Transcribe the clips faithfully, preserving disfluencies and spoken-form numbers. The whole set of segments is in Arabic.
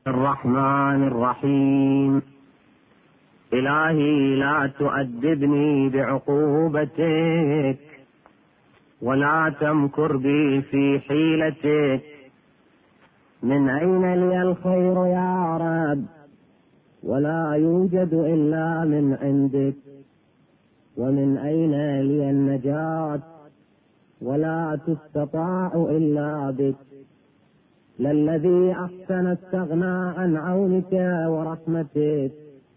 الرحمن الرحيم. إلهي لا تؤدبني بعقوبتك ولا تمكر بي في حيلتك. من أين لي الخير يا رب؟ ولا يوجد إلا من عندك. ومن أين لي النجاة؟ ولا تستطاع إلا بك. للذي أحسن استغنى عن عونك ورحمتك،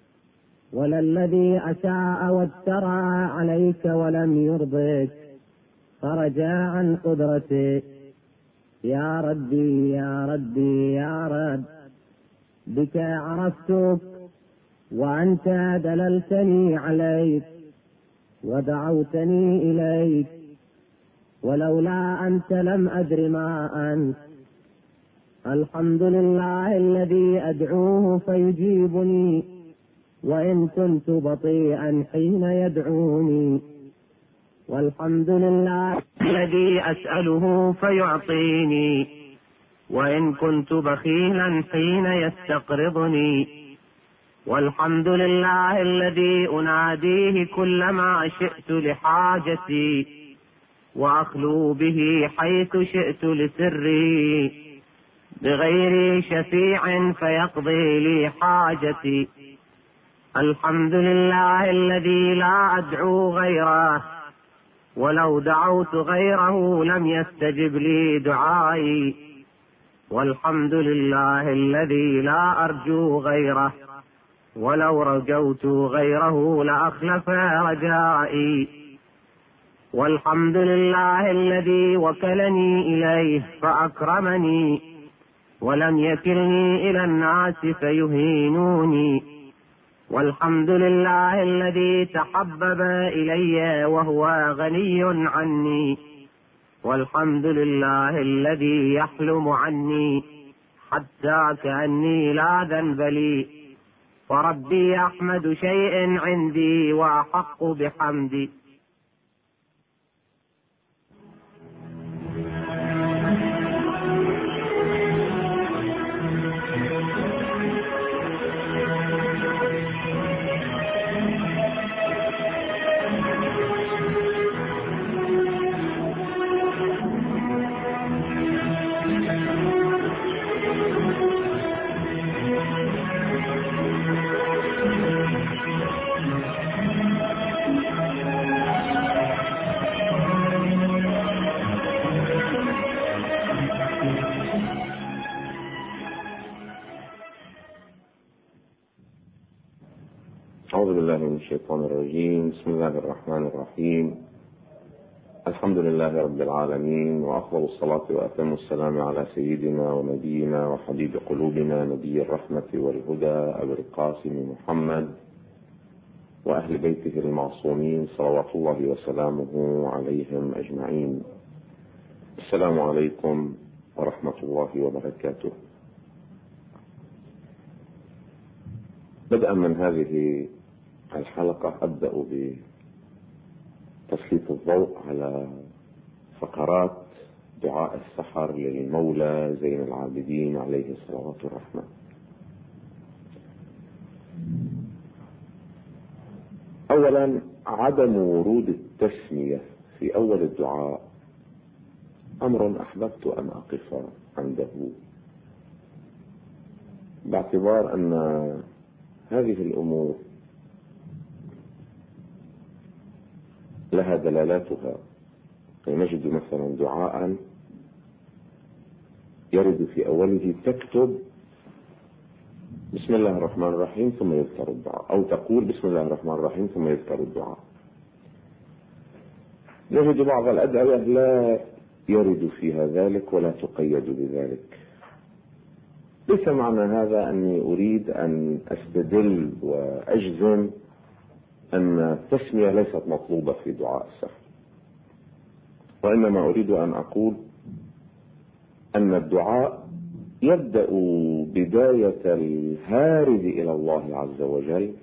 وللذي أساء واترى عليك ولم يرضك فرجا عن قدرتك. يا ربي يا ربي يا رب، بك عرفتك وأنت دللتني عليك ودعوتني إليك، ولولا أنت لم أدر ما أنت. الحمد لله الذي أدعوه فيجيبني وإن كنت بطيئا حين يدعوني، والحمد لله الذي أسأله فيعطيني وإن كنت بخيلا حين يستقرضني، والحمد لله الذي أناديه كلما شئت لحاجتي وأخلو به حيث شئت لسري، بغير شفيع فيقضي لي حاجتي. الحمد لله الذي لا أدعو غيره، ولو دعوت غيره لم يستجب لي دعائي. والحمد لله الذي لا أرجو غيره، ولو رجوت غيره لأخلف رجائي. والحمد لله الذي وكلني إليه فأكرمني ولم يكلني إلى الناس فيهينوني. والحمد لله الذي تحبب إلي وهو غني عني. والحمد لله الذي يحلم عني حتى كأني لا ذنب لي. وربي أحمد شيء عندي وأحق بحمدي. أعوذ بالله من الشيطان الرجيم. بسم الله الرحمن الرحيم. الحمد لله رب العالمين، وأفضل الصلاة وأتم السلام على سيدنا ونبينا وحبيب قلوبنا نبي الرحمة والهدى أبي القاسم محمد وأهل بيته المعصومين صلوات الله وسلامه عليهم أجمعين. السلام عليكم ورحمة الله وبركاته. بدءا من هذه الحلقة أبدأ بتسليط الضوء على فقرات دعاء السحر للمولى زين العابدين عليه الصلاة والرحمة. أولا، عدم ورود التسمية في أول الدعاء أمر أحببت أن أقف عنده، باعتبار أن هذه الأمور لها دلالاتها. نجد مثلا دعاء يرد في أوله تكتب بسم الله الرحمن الرحيم ثم يذكر الدعاء، أو تقول بسم الله الرحمن الرحيم ثم يذكر الدعاء. نجد بعض الأدعية لا يرد فيها ذلك ولا تقيد بذلك. ليس معنى هذا أني أريد أن أستدل وأجزم أن التسمية ليست مطلوبة في دعاء السحر، وإنما أريد أن أقول أن الدعاء يبدأ بداية الهارب إلى الله عز وجل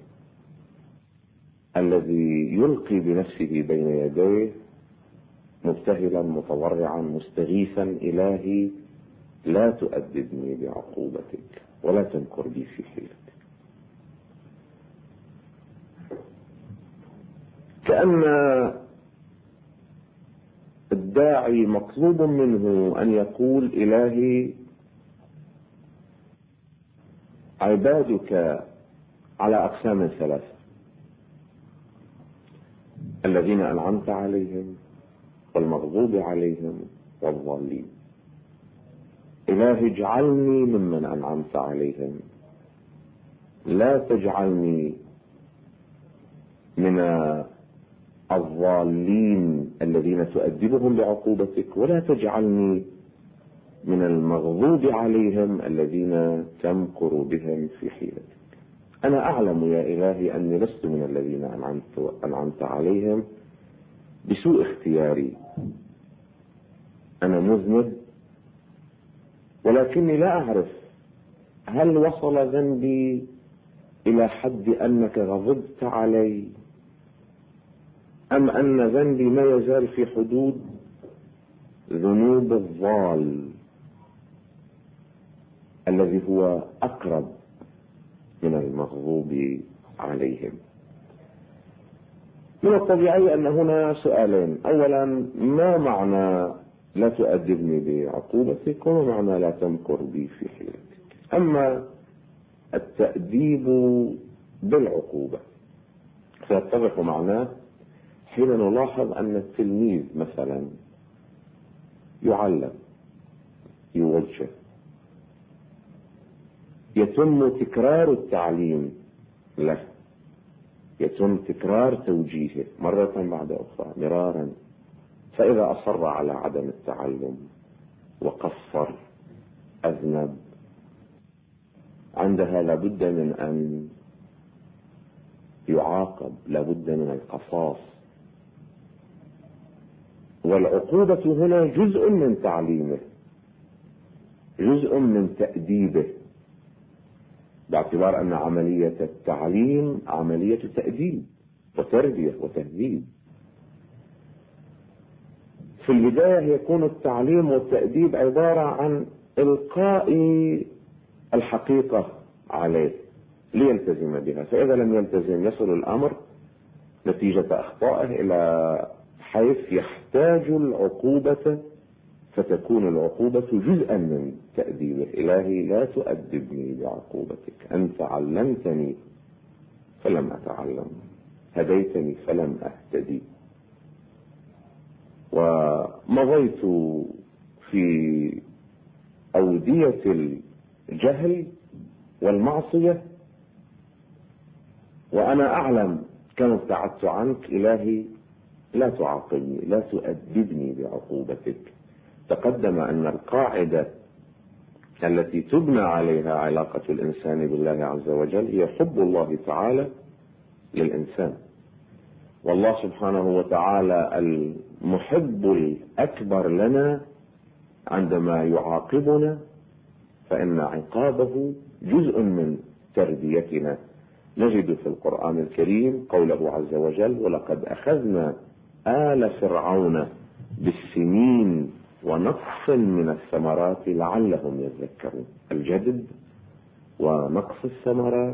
الذي يلقي بنفسه بين يديه مبتهلا متضرعا مستغيثا إلهي لا تؤدبني بعقوبتك ولا تمكر بي في حيلتك. كأن الداعي مطلوب منه أن يقول: إلهي، عبادك على أقسام ثلاثة: الذين أنعمت عليهم والمغضوب عليهم والضالين. إلهي اجعلني ممن أنعمت عليهم، لا تجعلني من الضالين الذين تؤدبهم بعقوبتك، ولا تجعلني من المغضوب عليهم الذين تمكر بهم في حيلتك. أنا أعلم يا إلهي أني لست من الذين أنعمت, أنعمت عليهم بسوء اختياري، أنا مذنب، ولكني لا أعرف هل وصل ذنبي إلى حد أنك غضبت علي، أم أن ذنبي ما يزال في حدود ذنوب الضال الذي هو أقرب من المغضوب عليهم. من الطبيعي أن هنا سؤالين: أولا، ما معنى لا تؤدبني بعقوبتك، وما معنى لا تمكر بي في حيلتك؟ أما التأديب بالعقوبة سيتضح معناه حين نلاحظ أن التلميذ مثلا يعلم، يوجه، يتم تكرار التعليم له، يتم تكرار توجيهه مرة بعد أخرى مرارا، فإذا أصر على عدم التعلم وقصر أذنب، عندها لابد من أن يعاقب، لابد من القصاص. والعقوبة هنا جزء من تعليمه، جزء من تأديبه، باعتبار أن عملية التعليم عملية تأديب وتربية وتهذيب. في البداية يكون التعليم والتأديب عبارة عن إلقاء الحقيقة عليه ليلتزم بها، فإذا لم يلتزم يصل الأمر نتيجة أخطائه إلى حيث يحتاج العقوبة، فتكون العقوبة جزءا من تأديبه. إلهي لا تؤدبني بعقوبتك، أنت علمتني فلم أتعلم، هديتني فلم أهتدي. ومضيت في أودية الجهل والمعصية وأنا أعلم كم ابتعدت عنك. إلهي لا تعاقبني، لا تؤدبني بعقوبتك. تقدم أن القاعدة التي تبنى عليها علاقة الإنسان بالله عز وجل هي حب الله تعالى للإنسان، والله سبحانه وتعالى المحب الأكبر لنا عندما يعاقبنا فإن عقابه جزء من تربيتنا. نجد في القرآن الكريم قوله عز وجل: ولقد أخذنا آل فرعون بالسنين ونقص من الثمرات لعلهم يذكرون. الجدب ونقص الثمرات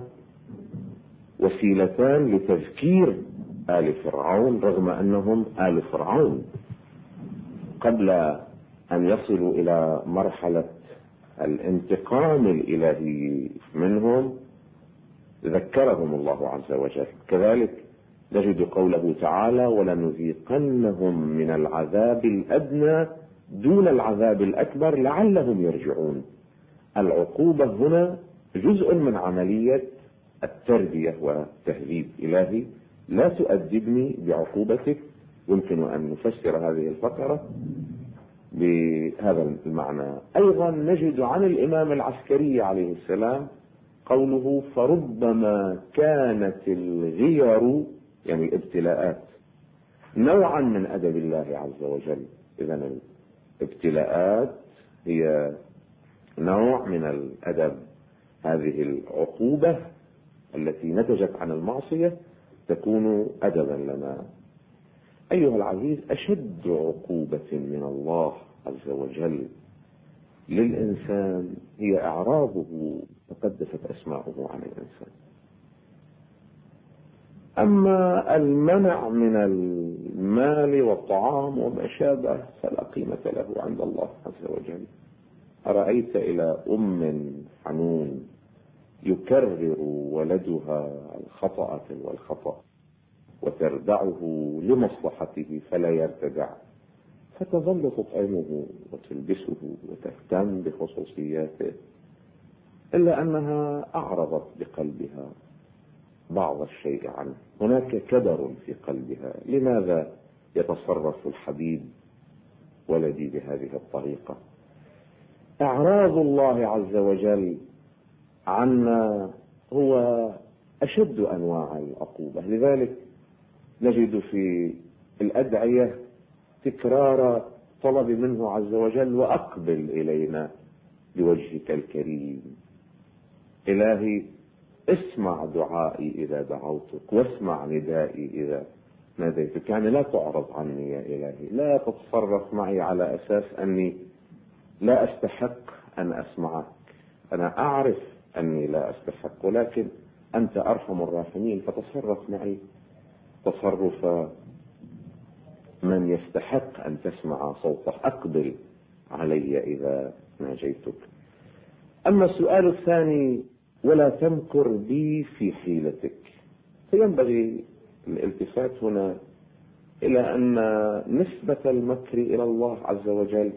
وسيلتان لتذكير آل فرعون رغم أنهم آل فرعون. قبل أن يصلوا إلى مرحلة الانتقام الإلهي منهم ذكرهم الله عز وجل. كذلك نجد قوله تعالى: ولنذيقنهم من العذاب الأدنى دون العذاب الأكبر لعلهم يرجعون. العقوبة هنا جزء من عملية التربية والتهذيب. إلهي لا تؤدبني بعقوبتك. يمكن أن نفسر هذه الفقرة بهذا المعنى. أيضا نجد عن الإمام العسكري عليه السلام قوله: فربما كانت الغير، يعني الابتلاءات، نوعا من أدب الله عز وجل. إذن الابتلاءات هي نوع من الأدب. هذه العقوبة التي نتجت عن المعصية تكون أدبا لنا. أيها العزيز، أشد عقوبة من الله عز وجل للإنسان هي إعراضه تقدست أسماؤه عن الإنسان. أما المنع من المال والطعام وما شابه فلا قيمة له عند الله عز وجل. أرأيت إلى أم حنون يكرر ولدها الخطأ والخطأ وتردعه لمصلحته فلا يرتدع، فتظل تطعمه وتلبسه وتهتم بخصوصياته، إلا أنها أعرضت بقلبها بعض الشيء عنه. هناك كدر في قلبها. لماذا يتصرف الحبيب ولدي بهذه الطريقة؟ إعراض الله عز وجل عنا هو أشد أنواع العقوبة. لذلك نجد في الأدعية تكرار طلب منه عز وجل: وأقبل إلينا بوجهك الكريم. إلهي اسمع دعائي إذا دعوتك، واسمع ندائي إذا ناديتك. يعني لا تعرض عني يا إلهي، لا تتصرف معي على أساس أني لا أستحق أن أسمعك. أنا أعرف أني لا أستحق، ولكن أنت أرحم الراحمين، فتصرف معي تصرف من يستحق أن تسمع صوته. أقبل علي إذا ناجيتك. أما السؤال الثاني: ولا تمكر بي في حيلتك، فينبغي الالتفات هنا إلى أن نسبة المكر إلى الله عز وجل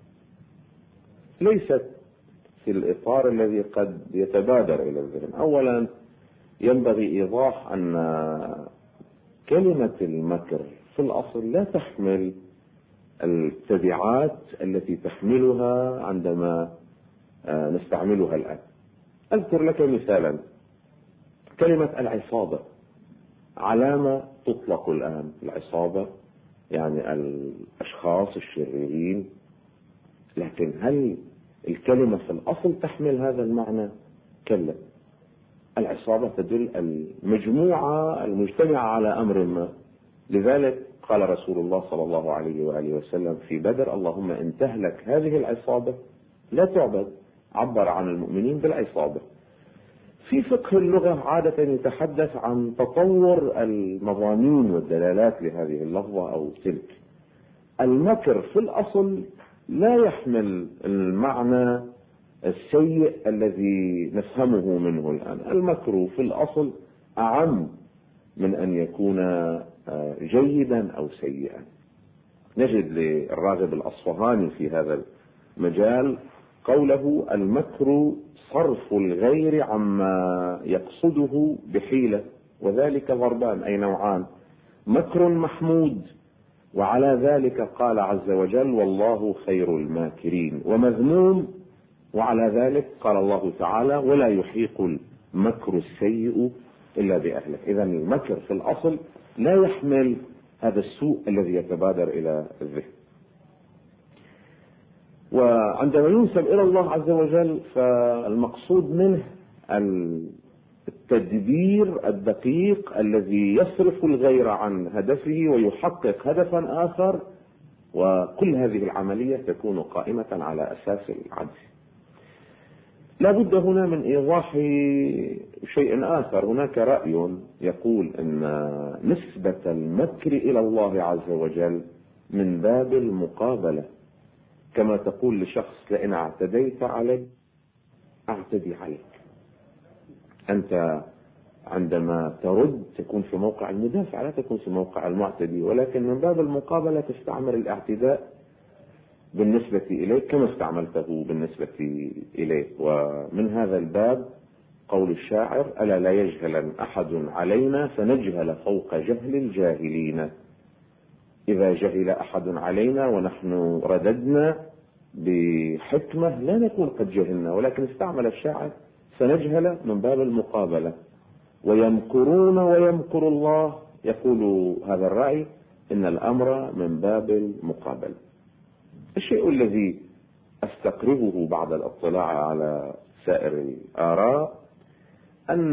ليست في الإطار الذي قد يتبادر إلى الذهن. أولا ينبغي إيضاح أن كلمة المكر في الأصل لا تحمل التبعات التي تحملها عندما نستعملها الآن. أذكر لك مثالا: كلمة العصابة علامة تطلق الآن. العصابة يعني الأشخاص الشريرين، لكن هل الكلمة في الأصل تحمل هذا المعنى؟ كلا. العصابة تدل المجموعة المجتمعة على أمر ما. لذلك قال رسول الله صلى الله عليه وآله وسلم في بدر: اللهم إن تهلك هذه العصابة لا تعبد. عبر عن المؤمنين بالعصابة. في فقه اللغة عادة يتحدث عن تطور المضامين والدلالات لهذه اللفظة أو تلك. المكر في الأصل لا يحمل المعنى السيء الذي نفهمه منه الآن. المكر في الأصل أعم من أن يكون جيدا أو سيئا. نجد للراغب الأصفهاني في هذا المجال قوله: المكر صرف الغير عما يقصده بحيلة، وذلك ضربان أي نوعان: مكر محمود، وعلى ذلك قال عز وجل: والله خير الماكرين، ومذموم، وعلى ذلك قال الله تعالى: ولا يحيق المكر السيء إلا بأهله. إذن المكر في الأصل لا يحمل هذا السوء الذي يتبادر إلى الذهن. وعندما ينسب إلى الله عز وجل فالمقصود منه التدبير الدقيق الذي يصرف الغير عن هدفه ويحقق هدفا آخر، وكل هذه العملية تكون قائمة على أساس العدل. لا بد هنا من إيضاح شيء آخر. هناك رأي يقول أن نسبة المكر إلى الله عز وجل من باب المقابلة، كما تقول لشخص: لئن اعتديت علي اعتدي عليك. أنت عندما ترد تكون في موقع المدافع، لا تكون في موقع المعتدي، ولكن من باب المقابلة تستعمل الاعتداء بالنسبة إليك كما استعملته بالنسبة إليه. ومن هذا الباب قول الشاعر: ألا لا يجهل أحد علينا فنجهل فوق جهل الجاهلين. إذا جهل أحد علينا ونحن رددنا بحكمة لا نكون قد جهلنا، ولكن استعمل الشاعر فنجهل من باب المقابلة. ويمكرون ويمكر الله، يقول هذا الرأي إن الأمر من باب المقابلة. الشيء الذي أستقربه بعد الاطلاع على سائر الآراء أن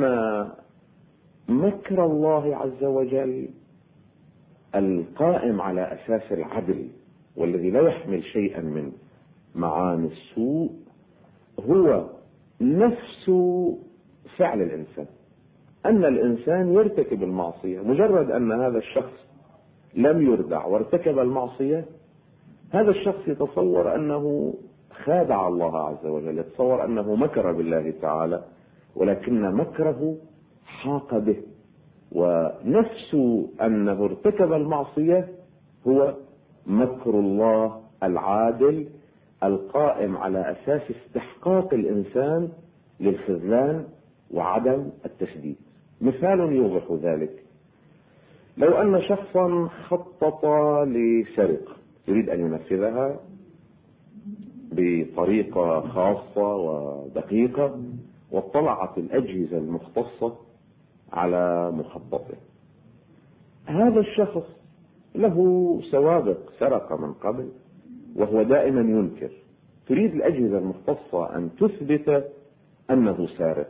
مكر الله عز وجل القائم على أساس العدل والذي لا يحمل شيئا من معاني السوء هو نفس فعل الإنسان، أن الإنسان يرتكب المعصية. مجرد أن هذا الشخص لم يردع وارتكب المعصية، هذا الشخص يتصور أنه خادع الله عز وجل، يتصور أنه مكر بالله تعالى، ولكن مكره حاق به. ونفس أنه ارتكب المعصية هو مكر الله العادل القائم على أساس استحقاق الإنسان للخذلان وعدم التسديد. مثال يوضح ذلك: لو أن شخصا خطط لسرقة يريد أن ينفذها بطريقة خاصة ودقيقة، واطلعت الأجهزة المختصة على مخططه. هذا الشخص له سوابق، سرق من قبل وهو دائما ينكر. تريد الأجهزة المختصة أن تثبت أنه سارق،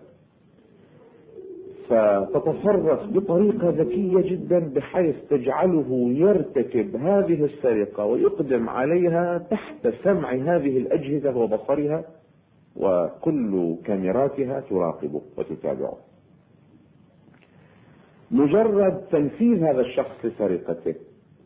فتتصرف بطريقة ذكية جدا بحيث تجعله يرتكب هذه السرقة ويقدم عليها تحت سمع هذه الأجهزة وبصرها، وكل كاميراتها تراقبه وتتابعه. مجرد تنفيذ هذا الشخص لسرقته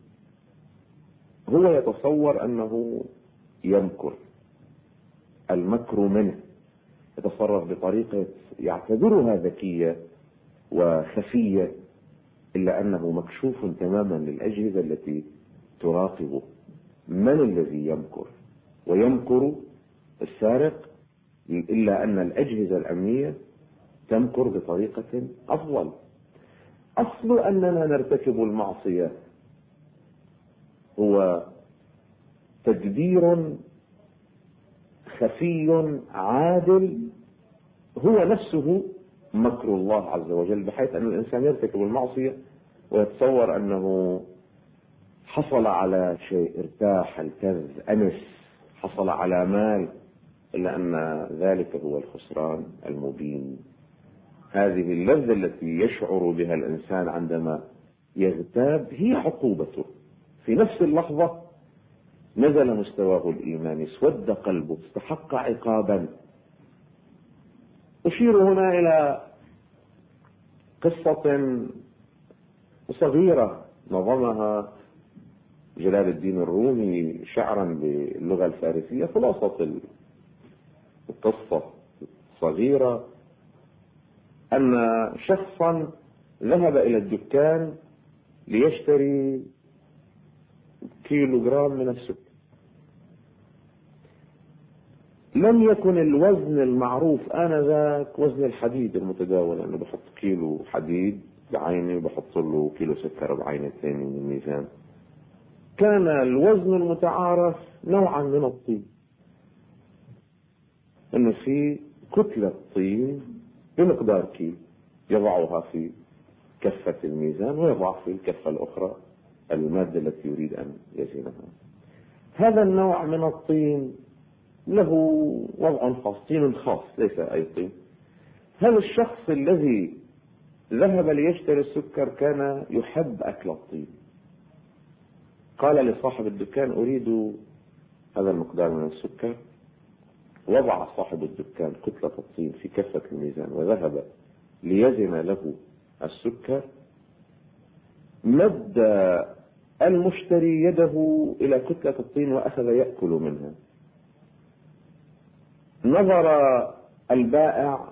هو يتصور أنه يمكر، المكر منه، يتصرف بطريقة يعتبرها ذكية وخفية، إلا أنه مكشوف تماما للأجهزة التي تراقبه. من الذي يمكر؟ ويمكر السارق، إلا أن الأجهزة الأمنية تمكر بطريقة أفضل. أصل أننا نرتكب المعصية هو تدبير خفي عادل هو نفسه مكر الله عز وجل، بحيث أن الإنسان يرتكب المعصية ويتصور أنه حصل على شيء، ارتاح، التذ، أنس، حصل على مال، إلا أن ذلك هو الخسران المبين. هذه اللذة التي يشعر بها الإنسان عندما يغتاب هي عقوبته. في نفس اللحظة نزل مستواه الإيماني، اسود قلبه، استحق عقابا. أشير هنا إلى قصة صغيرة نظمها جلال الدين الرومي شعرا باللغة الفارسية. خلاصة القصة صغيرة أن شخصا ذهب إلى الدكان ليشتري كيلو جرام من السكر. لم يكن الوزن المعروف آنذاك وزن الحديد المتداول، أنه بحط كيلو حديد بعينه وبحط له كيلو سكر بعين الثاني من الميزان. كان الوزن المتعارف نوعا من الطين، أنه في كتلة طين بمقدار كيلو يضعها في كفة الميزان ويضع في الكفة الأخرى المادة التي يريد أن يزنها. هذا النوع من الطين له وضع خاص، طين خاص ليس أي طين. هذا الشخص الذي ذهب ليشتري السكر كان يحب أكل الطين. قال لصاحب الدكان: أريد هذا المقدار من السكر. وضع صاحب الدكان كتلة الطين في كفة الميزان وذهب ليزن له السكر. مد المشتري يده إلى كتلة الطين وأخذ يأكل منها. نظر البائع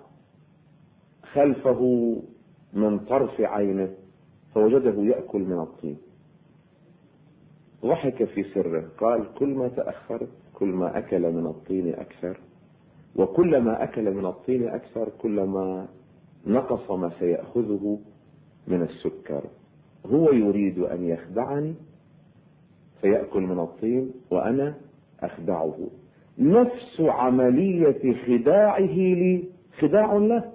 خلفه من طرف عينه فوجده يأكل من الطين. ضحك في سره، قال: كل ما تأخرت كل ما أكل من الطين أكثر، وكلما أكل من الطين أكثر كلما نقص ما سيأخذه من السكر. هو يريد أن يخدعني فيأكل من الطين وأنا أخدعه. نفس عملية خداعه لي خداع له.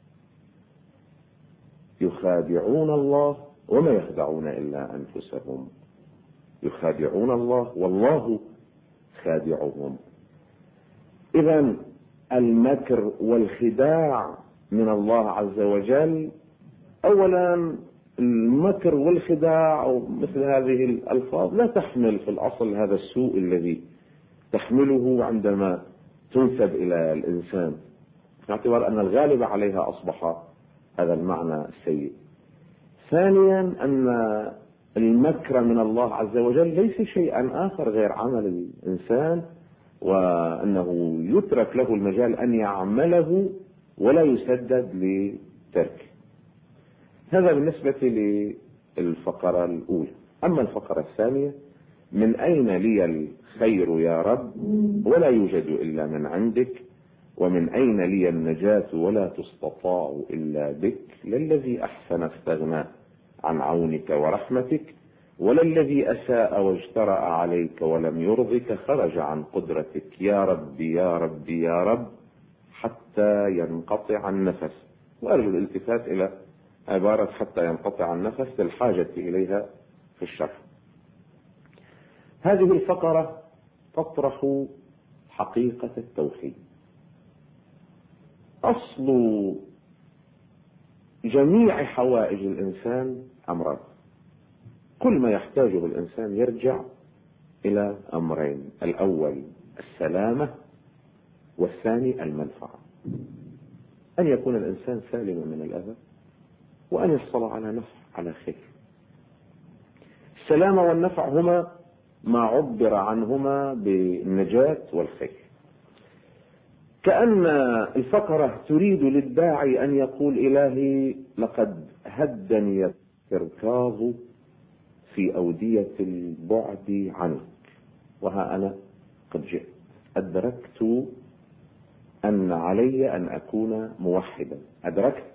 يخادعون الله وما يخدعون إلا أنفسهم. يخادعون الله والله خادعهم. إذن المكر والخداع من الله عز وجل. أولا المكر والخداع أو مثل هذه الألفاظ لا تحمل في الأصل هذا السوء الذي تحمله عندما تنسب إلى الإنسان، باعتبار أن الغالب عليها أصبح هذا المعنى السيء. ثانيا أن المكر من الله عز وجل ليس شيئا آخر غير عمل الإنسان، وأنه يترك له المجال أن يعمله ولا يسدد لتركه. هذا بالنسبة للفقرة الأولى. أما الفقرة الثانية: من أين لي الخير يا رب ولا يوجد إلا من عندك، ومن أين لي النجاة ولا تستطاع إلا بك، للذي أحسن استغنى عن عونك ورحمتك، ولا الذي أساء واجترأ عليك ولم يرضك خرج عن قدرتك، يا ربي يا ربي يا رب حتى ينقطع النفس. وأرجو الالتفات إلى عبارة حتى ينقطع النفس للحاجة إليها في الشرح. هذه الفقرة تطرح حقيقة التوحيد. أصل جميع حوائج الإنسان أمران، كل ما يحتاجه الإنسان يرجع إلى أمرين: الأول السلامة، والثاني المنفعة، أن يكون الإنسان سالما من الأذى، وأن يحصل على نفع على خير. السلامة والنفع هما ما عبر عنهما بالنجاة والخير. كأن الفقرة تريد للداعي أن يقول: إلهي لقد هدني التركاز في أودية البعد عنك، وها أنا قد جئت، أدركت أن علي أن أكون موحدا، أدركت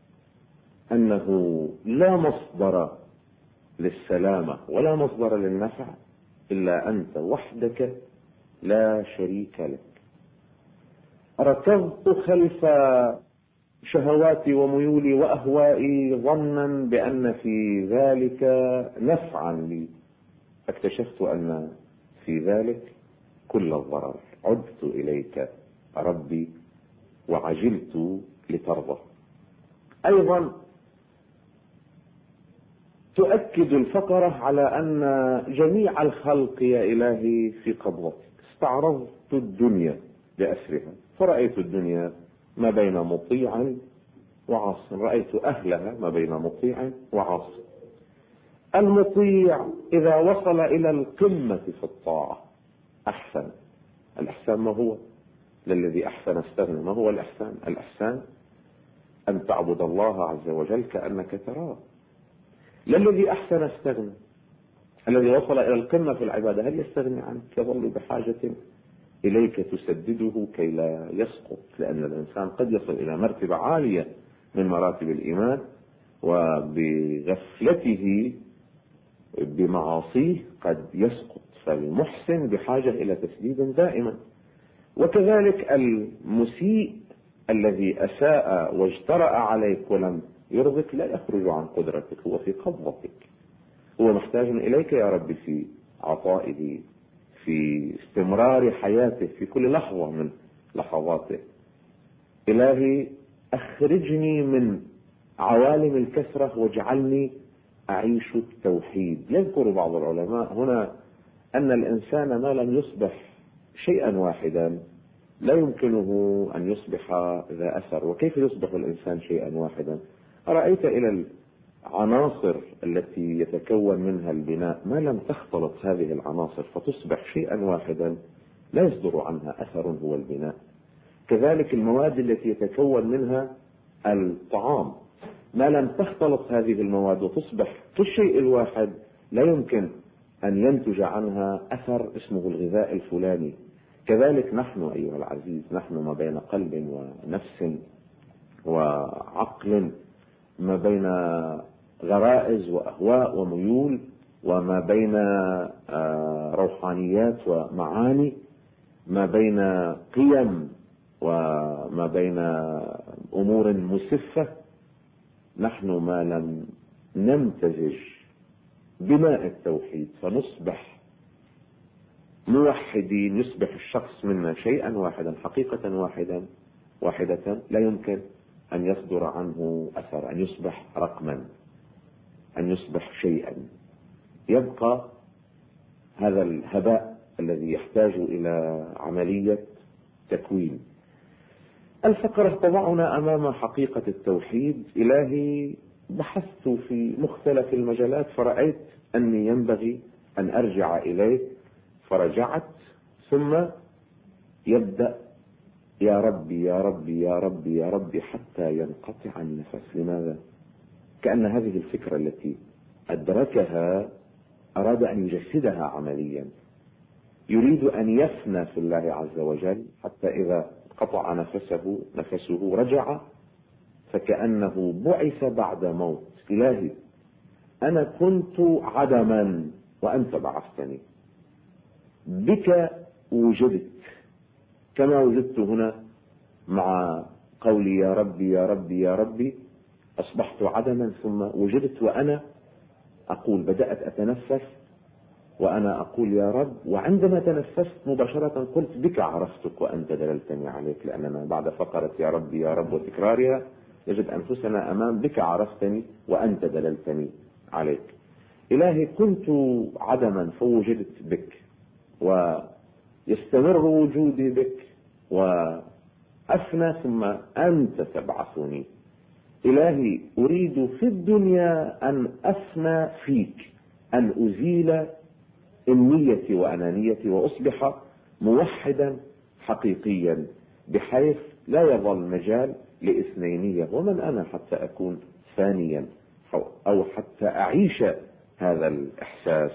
أنه لا مصدر للسلامة ولا مصدر للنفع إلا أنت وحدك لا شريك لك. ركضت خلف شهواتي وميولي وأهوائي ظنا بأن في ذلك نفعا لي، اكتشفت أن في ذلك كل الضرر. عدت إليك ربي وعجلت لترضى. أيضا تؤكد الفقرة على أن جميع الخلق يا إلهي في قبضتك. استعرضت الدنيا بأسرها فرأيت الدنيا ما بين مطيع وعاص، رأيت أهلها ما بين مطيع وعاص. المطيع إذا وصل إلى القمة في الطاعة أحسن. الإحسان ما هو؟ للذي أحسن استغنى. ما هو الإحسان؟ الإحسان أن تعبد الله عز وجل كأنك تراه. للذي أحسن استغنى. الذي وصل إلى القمة في العبادة هل يستغني عنك؟ يظل بحاجة إليك تسدده كي لا يسقط، لأن الإنسان قد يصل إلى مرتبة عالية من مراتب الإيمان وبغفلته بمعاصيه قد يسقط، فالمحسن بحاجة إلى تسديد دائما. وكذلك المسيء الذي أساء واجترأ عليك ولم يرضك لا يخرج عن قدرتك، هو في قبضتك، هو محتاج إليك يا رب في عطائه، في استمرار حياته، في كل لحظة من لحظاته. إلهي أخرجني من عوالم الكثرة واجعلني أعيش التوحيد. يذكر بعض العلماء هنا أن الإنسان ما لم يصبح شيئا واحدا لا يمكنه أن يصبح ذا أثر. وكيف يصبح الإنسان شيئا واحدا؟ أرأيت إلى العناصر التي يتكون منها البناء ما لم تختلط هذه العناصر فتصبح شيئا واحدا لا يصدر عنها أثر هو البناء. كذلك المواد التي يتكون منها الطعام ما لم تختلط هذه المواد وتصبح كالشيء الواحد لا يمكن أن ينتج عنها أثر اسمه الغذاء الفلاني. كذلك نحن أيها العزيز، نحن ما بين قلب ونفس وعقل، ما بين غرائز وأهواء وميول، وما بين روحانيات ومعاني، ما بين قيم وما بين أمور مسفة. نحن ما لم نمتزج بماء التوحيد فنصبح موحدين، يصبح الشخص منا شيئا واحدا، حقيقة واحدا واحدة لا يمكن أن يصدر عنه أثر، أن يصبح رقما، أن يصبح شيئا. يبقى هذا الهباء الذي يحتاج إلى عملية تكوين. الفقرة تضعنا أمام حقيقة التوحيد. إلهي بحثت في مختلف المجالات فرأيت أني ينبغي أن أرجع إليه، فرجعت، ثم يبدأ يا ربي يا ربي يا ربي يا ربي حتى ينقطع النفس. لماذا؟ كأن هذه الفكرة التي أدركها أراد أن يجسدها عمليا. يريد أن يفنى في الله عز وجل حتى إذا قطع نفسه نفسه رجع، فكأنه بعث بعد موت. إلهي أنا كنت عدما وأنت بعثتني، بك وجدت، كما وجدت هنا مع قولي يا ربي يا ربي يا ربي، أصبحت عدما ثم وجدت وأنا أقول، بدأت أتنفس وأنا أقول يا رب، وعندما تنفست مباشرة قلت بك عرفتك وأنت دللتني عليك، لأننا بعد فقرة يا ربي يا رب وتكرارها نجد أنفسنا أمام بك عرفتني وأنت دللتني عليك. إلهي كنت عدما فوجدت بك، ويستمر وجودي بك وأفنى ثم أنت تبعثني. إلهي أريد في الدنيا أن أفنى فيك، أن أزيل إنيتي وأنانيتي وأصبح موحدا حقيقيا، بحيث لا يظل مجال لإثنينية. ومن أنا حتى أكون ثانيا أو حتى أعيش هذا الإحساس؟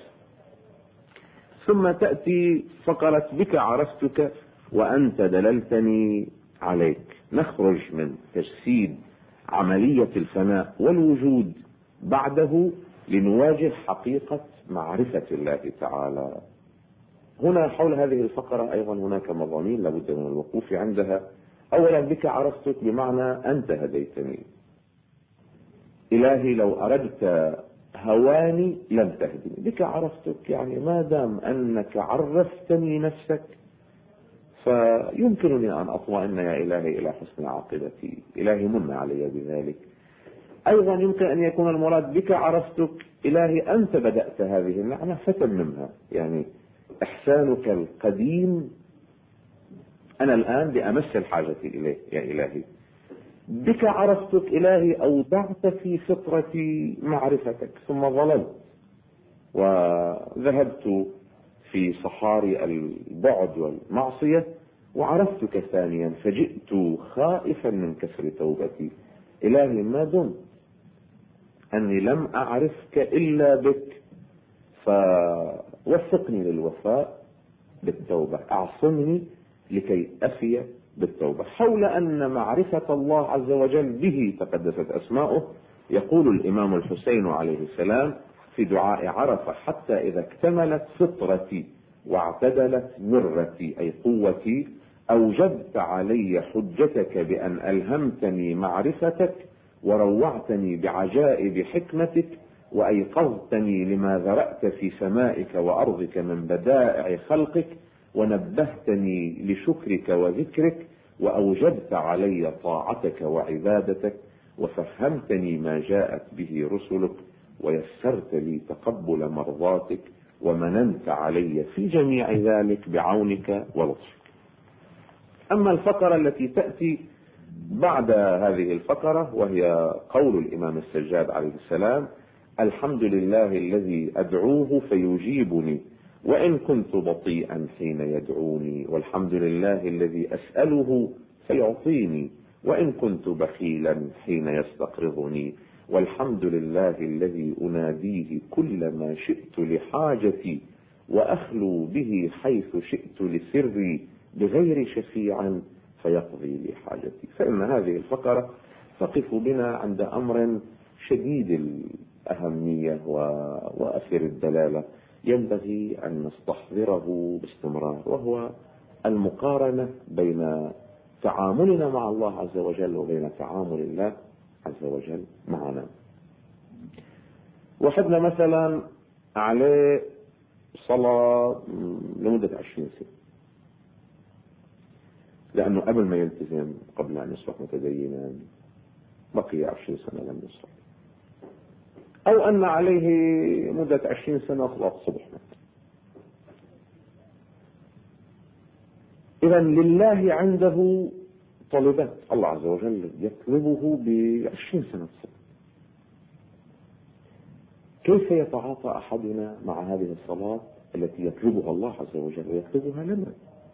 ثم تأتي فقرة بك عرفتك وأنت دللتني عليك. نخرج من تجسيد عملية الفناء والوجود بعده لنواجه حقيقة معرفة الله تعالى. هنا حول هذه الفقرة أيضا هناك مضامين لابد من الوقوف عندها. أولا بك عرفتك بمعنى أنت هديتني. إلهي لو أردت هواني لم تهدني، بك عرفتك يعني ما دام أنك عرفتني نفسك فيمكنني أن أطمئن يا إلهي إلى حسن عاقبتي. إلهي من علي بذلك. أيضا يمكن أن يكون المراد بك عرفتك إلهي أنت بدأت هذه النعمة فتممها، يعني إحسانك القديم أنا الآن بأمس الحاجة إليه يا إلهي. بك عرفتك إلهي أودعت في فطرتي معرفتك ثم ظللت وذهبت في صحاري البعد والمعصية وعرفتك ثانيا فجئت خائفا من كسر توبتي. إلهي ما دمت أني لم أعرفك إلا بك فوفقني للوفاء بالتوبة، أعصمني لكي أفي بالتوبة. حول أن معرفة الله عز وجل به تقدست أسماؤه يقول الإمام الحسين عليه السلام في دعاء عرفة: حتى إذا اكتملت فطرتي واعتدلت مرتي أي قوتي أوجبت علي حجتك بأن ألهمتني معرفتك وروعتني بعجائب حكمتك وأيقظتني لما ذرأت في سمائك وأرضك من بدائع خلقك ونبهتني لشكرك وذكرك وأوجبت علي طاعتك وعبادتك وفهمتني ما جاءت به رسلك ويسرت لي تقبل مرضاتك ومننت علي في جميع ذلك بعونك ولطفك. أما الفقرة التي تأتي بعد هذه الفقرة وهي قول الإمام السجاد عليه السلام: الحمد لله الذي أدعوه فيجيبني وإن كنت بطيئا حين يدعوني، والحمد لله الذي أسأله فيعطيني وإن كنت بخيلا حين يستقرضني، والحمد لله الذي أناديه كلما شئت لحاجتي وأخلو به حيث شئت لسري بغير شفيع فيقضي لي حاجتي. فإن هذه الفقرة تقف بنا عند أمر شديد الأهمية وأثر الدلالة ينبغي أن نستحضره باستمرار، وهو المقارنة بين تعاملنا مع الله عز وجل وبين تعامل الله عز وجل معنا. وحدنا مثلا عليه صلاة لمدة عشرين سنة، لأنه قبل ما يلتزم قبل أن يصبح متدينا بقي عشرين سنة لم يصلي، أو أن عليه مدة عشرين سنة صلاة الصبح مثلا. إذا لله عنده طلبات، الله عز وجل يطلبه بعشرين سنة صلاة. كيف يتعاطى أحدنا مع هذه الصلاة التي يطلبها الله عز وجل ويطلبها لنا؟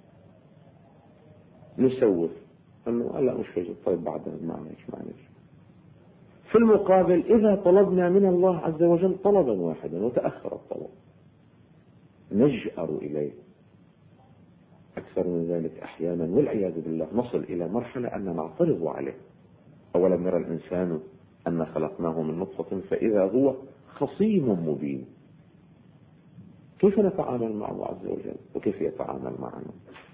نسوف أنه لا مش فاجئ، طيب بعدها معلش معلش. في المقابل إذا طلبنا من الله عز وجل طلبا واحدا وتأخر الطلب نجأر إليه أكثر من ذلك أحيانا، والعياذ بالله نصل إلى مرحلة أن نعترض عليه. أولم يرى الإنسان أن خلقناه من نطفة فإذا هو خصيم مبين. كيف نتعامل مع الله عز وجل وكيف يتعامل معنا؟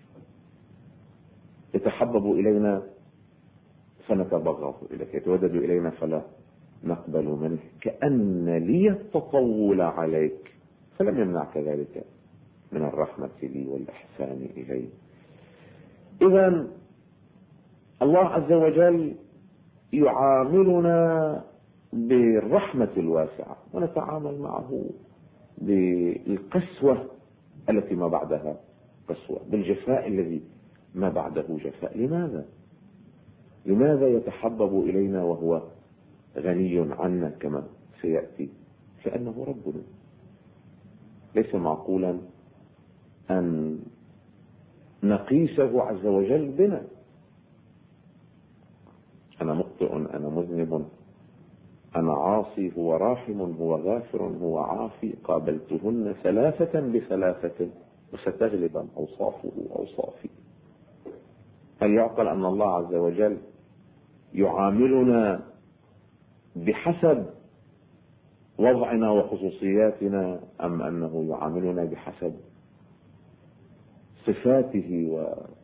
يتحبب إلينا فنتبغض إليه، يتودد إلينا فلا نقبل منه، كأن لي التطول عليك فلم يمنعك ذلك من الرحمة لي والإحسان إلي. إذن الله عز وجل يعاملنا بالرحمة الواسعة ونتعامل معه بالقسوة التي ما بعدها قسوة، بالجفاء الذي ما بعده جفاء. لماذا؟ لماذا يتحبب إلينا وهو غني عنا كما سيأتي؟ لأنه ربنا. ليس معقولا أن نقيسه عز وجل بنا. أنا مخطئ، أنا مذنب، أنا عاصي، هو راحم، هو غافر، هو عافي، قابلتهن ثلاثة بثلاثة وستغلب أوصافه أوصافي. هل يعقل أن الله عز وجل يعاملنا بحسب وضعنا وخصوصياتنا، أم أنه يعاملنا بحسب صفاته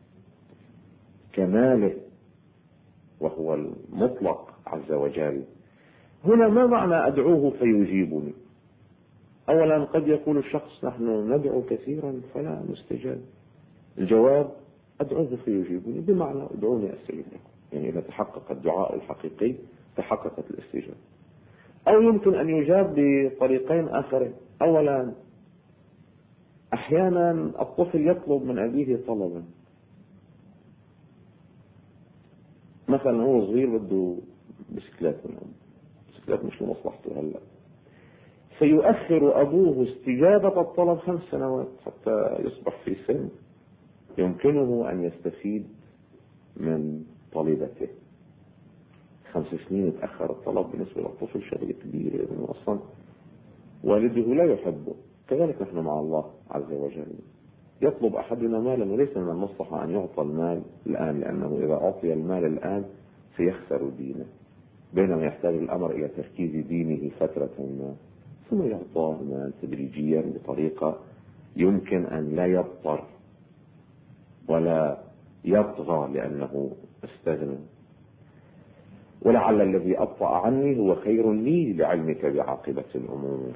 وكماله وهو المطلق عز وجل؟ هنا ما معنى أدعوه فيجيبني؟ أولا قد يقول الشخص نحن ندعو كثيرا فلا نستجاب. الجواب أدعوه فيجيبني بمعنى ادعوني أستجب لكم، يعني إذا تحقق الدعاء الحقيقي تحققت الاستجابة. أو يمكن أن يجاب بطريقين آخرين. أولا أحيانا الطفل يطلب من أبيه طلبا، مثلا هو صغير بده بسكلات من أبوه، بسكلات مش لمصلحته هلا، فيؤخر أبوه استجابة الطلب خمس سنوات حتى يصبح في سن يمكنه أن يستفيد من طلبته. خمس سنين يتأخر الطلب بالنسبة للطفل شغلة كبيرة، لأنه أصلا والده لا يحبه. كذلك نحن مع الله عز وجل. يطلب أحدنا مالا وليس من المصلحة أن يعطى المال الآن، لأنه إذا أعطي المال الآن سيخسر دينه، بينما يحتاج الأمر إلى تركيز دينه فترة ما، ثم يعطاه المال تدريجيا بطريقة يمكن أن لا يضطر ولا يطغى لأنه استغنى. ولعل الذي أبطأ عني هو خير لي لعلمك بعاقبة الأمور.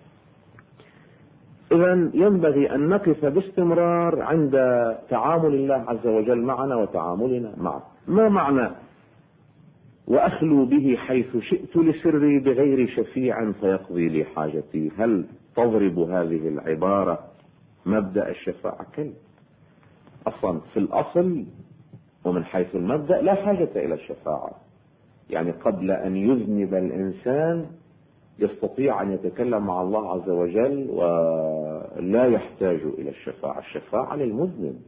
إذن ينبغي أن نقف باستمرار عند تعامل الله عز وجل معنا وتعاملنا معه. ما معنى وأخلو به حيث شئت لسري بغير شفيع فيقضي لي حاجتي؟ هل تضرب هذه العبارة مبدأ الشفاعة؟ كلا. أصلا في الأصل ومن حيث المبدأ لا حاجة إلى الشفاعة. يعني قبل أن يذنب الإنسان يستطيع أن يتكلم مع الله عز وجل ولا يحتاج إلى الشفاعة. الشفاعة للمذنب.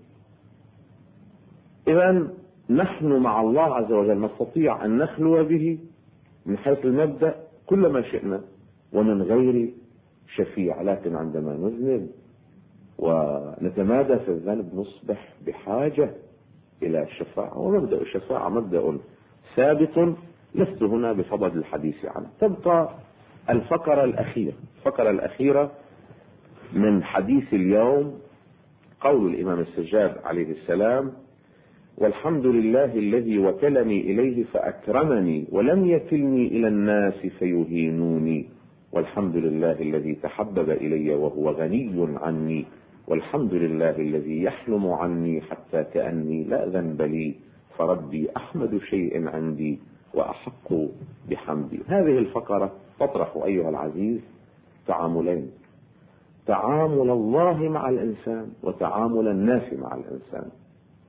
إذن نحن مع الله عز وجل نستطيع أن نخلو به من حيث المبدأ كل ما شئنا ومن غير شفيع، لكن عندما نذنب ونتمادى في الذنب نصبح بحاجة إلى الشفاعة. ومبدأ الشفاعة مبدأ ثابت، لست هنا بفضل الحديث عنه. تبقى الفقرة الأخيرة. الفقرة الأخيرة من حديث اليوم قول الإمام السجاد عليه السلام: والحمد لله الذي وكلني إليه فأكرمني ولم يكلني إلى الناس فيهينوني، والحمد لله الذي تحبب إلي وهو غني عني، والحمد لله الذي يحلم عني حتى كأني لا ذنب لي، فربي أحمد شيء عندي وأحق بحمدي. هذه الفقرة تطرح أيها العزيز تعاملين: تعامل الله مع الإنسان وتعامل الناس مع الإنسان.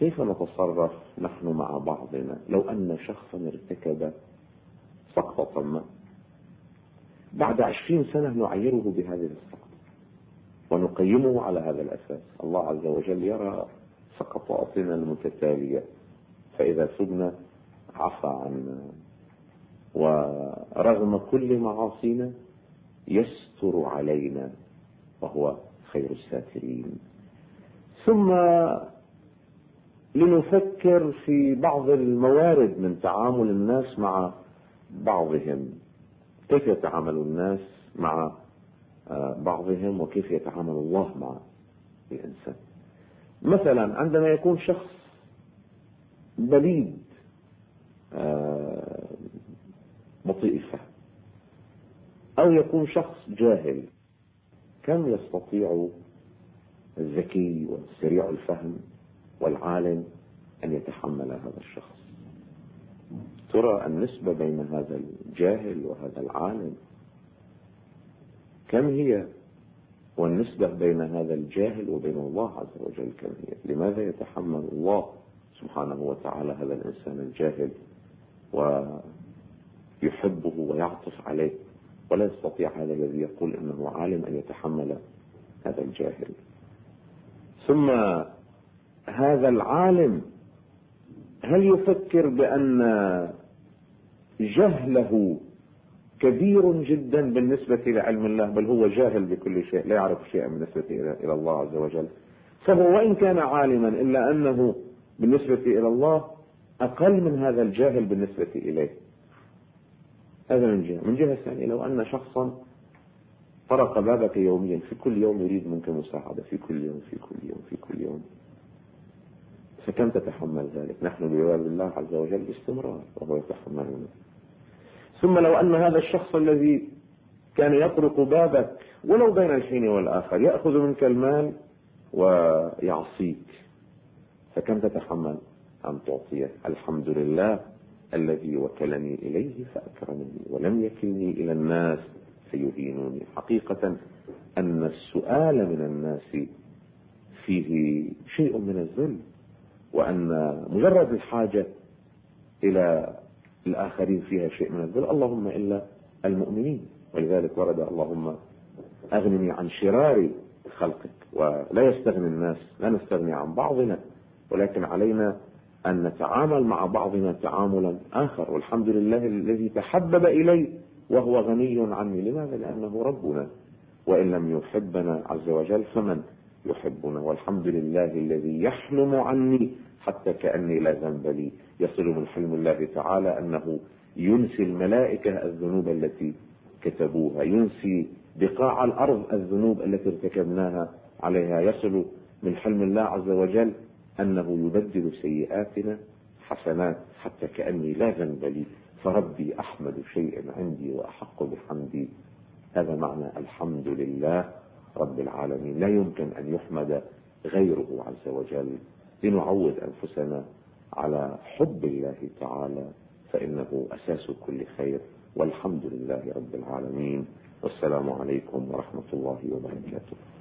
كيف نتصرف نحن مع بعضنا لو أن شخصا ارتكب سقطة ما، بعد عشرين سنة نعيره بهذه السقطة ونقيمه على هذا الأساس. الله عز وجل يرى سقطاتنا المتتالية، فإذا تبنا عفى عنا، ورغم كل معاصينا يستر علينا وهو خير الساترين. ثم لنفكر في بعض الموارد من تعامل الناس مع بعضهم، كيف يتعامل الناس مع بعضهم وكيف يتعامل الله مع الإنسان. مثلا عندما يكون شخص بليد بطيء الفهم، أو يكون شخص جاهل، كم يستطيع الذكي والسريع الفهم والعالم أن يتحمل هذا الشخص؟ ترى النسبة بين هذا الجاهل وهذا العالم كم هي؟ والنسبة بين هذا الجاهل وبين الله عز وجل كم هي؟ لماذا يتحمل الله سبحانه وتعالى هذا الإنسان الجاهل ويحبه ويعطف عليه، ولا يستطيع هذا الذي يقول إنه عالم أن يتحمل هذا الجاهل؟ ثم هذا العالم هل يفكر بأن جهله كبير جدا بالنسبة لعلم الله، بل هو جاهل بكل شيء، لا يعرف شيئا بالنسبة إلى الله عز وجل؟ فهو وإن كان عالما إلا أنه بالنسبة إلى الله أقل من هذا الجاهل بالنسبة إليه. هذا من جهة. من جهة ثانية، لو أن شخصا طرق بابك يوميا، في كل يوم يريد منك مساعدة، في كل يوم في كل يوم في كل يوم، فكم تتحمل ذلك؟ نحن بباب الله عز وجل باستمرار وهو يتحملنا. ثم لو أن هذا الشخص الذي كان يطرق بابك ولو بين الحين والآخر يأخذ منك المال ويعصيك، فكم تتحمل أن تعطيه؟ الحمد لله الذي وكلني إليه فأكرمني ولم يكلني إلى الناس فيهينوني. حقيقة أن السؤال من الناس فيه شيء من الذل، وأن مجرد الحاجة إلى الآخرين فيها شيء من الذل، اللهم إلا المؤمنين. ولذلك ورد اللهم أغنني عن شرار خلقك. ولا يستغني الناس، لا نستغني عن بعضنا، ولكن علينا أن نتعامل مع بعضنا تعاملا آخر. والحمد لله الذي تحبب إلي وهو غني عني. لماذا؟ لأنه ربنا، وإن لم يحبنا عز وجل فمن يحبنا؟ والحمد لله الذي يحلم عني حتى كأني لا ذنب لي. يصل من حلم الله تعالى أنه ينسي الملائكة الذنوب التي كتبوها، ينسي بقاع الأرض الذنوب التي ارتكبناها عليها. يصل من حلم الله عز وجل أنه يبدل سيئاتنا حسنات حتى كأني لا ذنب لي. فربي أحمد شيء عندي وأحق بحمدي. هذا معنى الحمد لله رب العالمين. لا يمكن أن يحمد غيره عز وجل. لنعود أنفسنا على حب الله تعالى، فإنه أساس كل خير. والحمد لله رب العالمين، والسلام عليكم ورحمة الله وبركاته.